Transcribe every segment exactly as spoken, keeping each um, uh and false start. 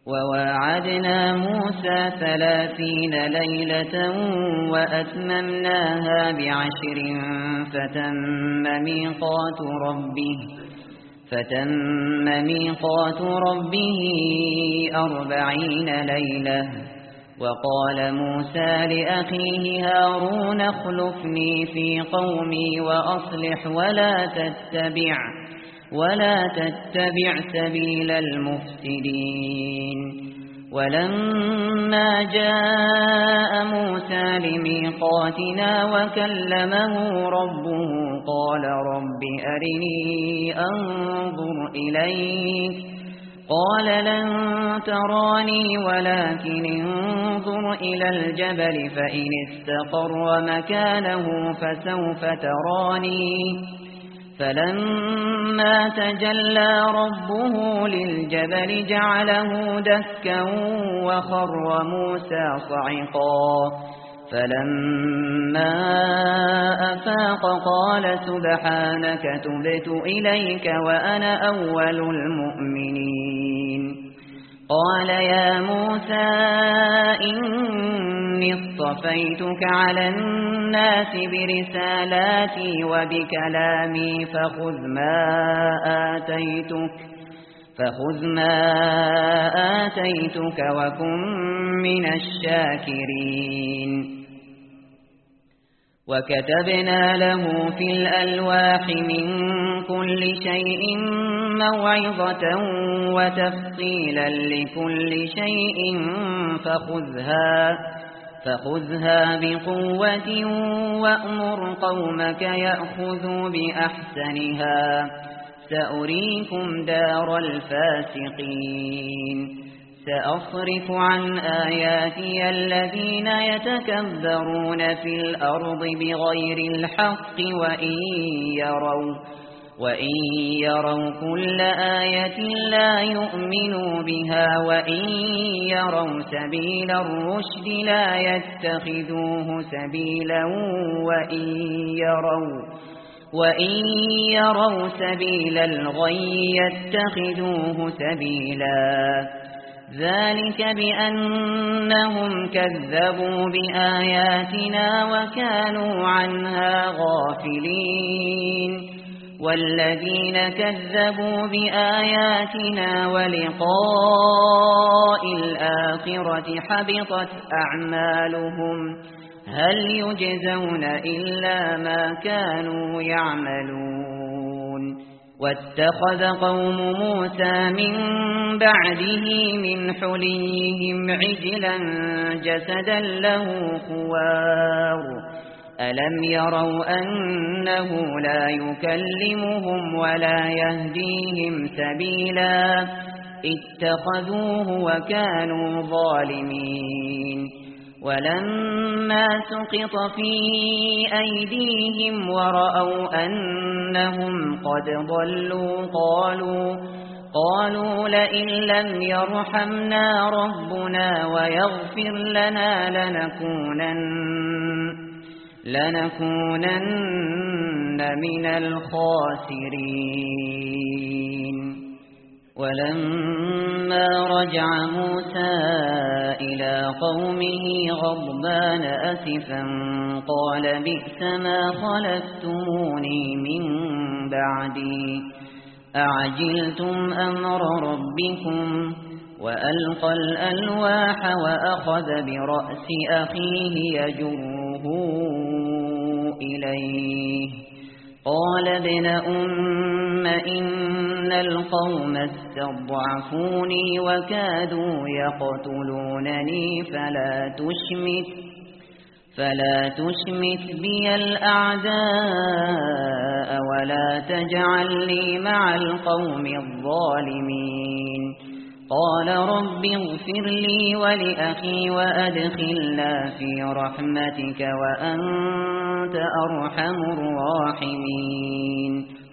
وواعدنا موسى ثلاثين ليلة وأتممناها بعشر فتم ميقات ربه فتم ميقات ربه أربعين ليلة. وقال موسى لأخيه هارون اخلفني في قومي وأصلح ولا تتبع ولا تتبع سبيل المفسدين. ولما جاء موسى لميقاتنا وكلمه ربه قال رب أرني أنظر إليك قال لن تراني ولكن انظر إلى الجبل فإن استقر مكانه فسوف تراني. فلما تجلى ربه للجبل جعله دكا وخر موسى صعقا. فلما أفاق قال سبحانك تبت إليك وأنا أول المؤمنين. قال يا موسى إني اصطفيتك على الناس برسالاتي وبكلامي فخذ ما آتيتك فخذ ما آتيتك وكن من الشاكرين. وكتبنا له في الألواح من كل شيء موعظة وتفصيلا لكل شيء فخذها فخذها بقوة وأمر قومك يأخذوا بأحسنها سأريكم دار الفاسقين. سأصرف عن آياتي الذين يتكبرون في الأرض بغير الحق وإن يروا وإن يروا كل آية لا يؤمنوا بها وإن يروا سبيل الرشد لا يتخذوه سبيلا وإن يروا وإن يروا سبيل الغي يتخذوه سبيلا. ذلك بأنهم كذبوا بآياتنا وكانوا عنها غافلين. والذين كذبوا بآياتنا ولقاء الآخرة حبطت أعمالهم هل يجزون إلا ما كانوا يعملون. واتخذ قوم موسى من بعده من حليهم عجلا جسدا له خوار ألم يروا أنه لا يكلمهم ولا يهديهم سبيلا اتخذوه وكانوا ظالمين. ولما سقط في أيديهم ورأوا أنهم قد ضلوا قالوا قالوا لئن لم يرحمنا ربنا ويغفر لنا لنكونن لنكونن من الخاسرين. ولما رجع موسى إلى قومه غضبان أسفا قال بئس ما خلفتموني من بعدي أعجلتم أمر ربكم. وألقى الألواح وأخذ برأس أخيه يجره إليه قال ابن أم إن القوم استضعفوني وكادوا يقتلونني فلا تشمت فلا تشمت بي الأعداء ولا تجعلني مع القوم الظالمين. قال رب اغفر لي ولأخي وأدخلنا في رحمتك وأنت أرحم الراحمين.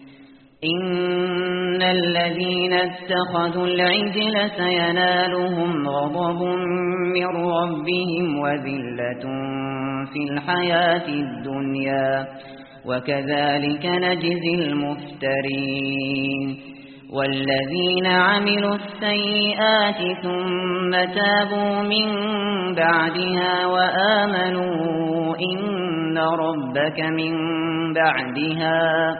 إن الذين اتخذوا العجل سينالهم غضب من ربهم وذلة في الحياة الدنيا وكذلك نجزي المفترين. والذين عملوا السيئات ثم تابوا من بعدها وآمنوا إن ربك من بعدها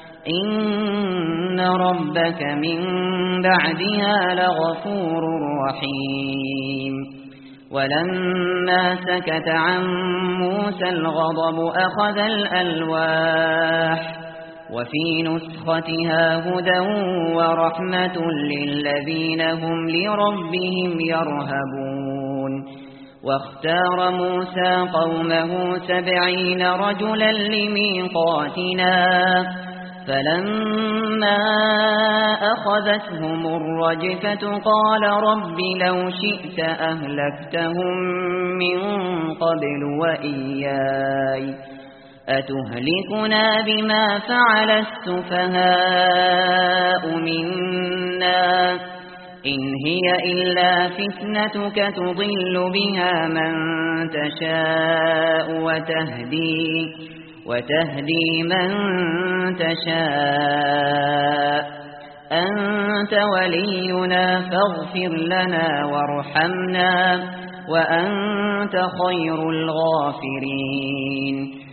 إن ربك من بعدها لغفور رحيم. ولما سكت عن موسى الغضب أخذ الألواح وفي نسختها هدى ورحمة للذين هم لربهم يرهبون. واختار موسى قومه سبعين رجلا لميقاتنا فلما أخذتهم الرجفة قال رب لو شئت أهلكتهم من قبل وإياي أتهلكنا بما فعل السفهاء منا إن هي إلا فتنتك تضل بها من تشاء وتهدي وتهدي من تشاء أنت ولينا فاغفر لنا وارحمنا وأنت خير الغافرين.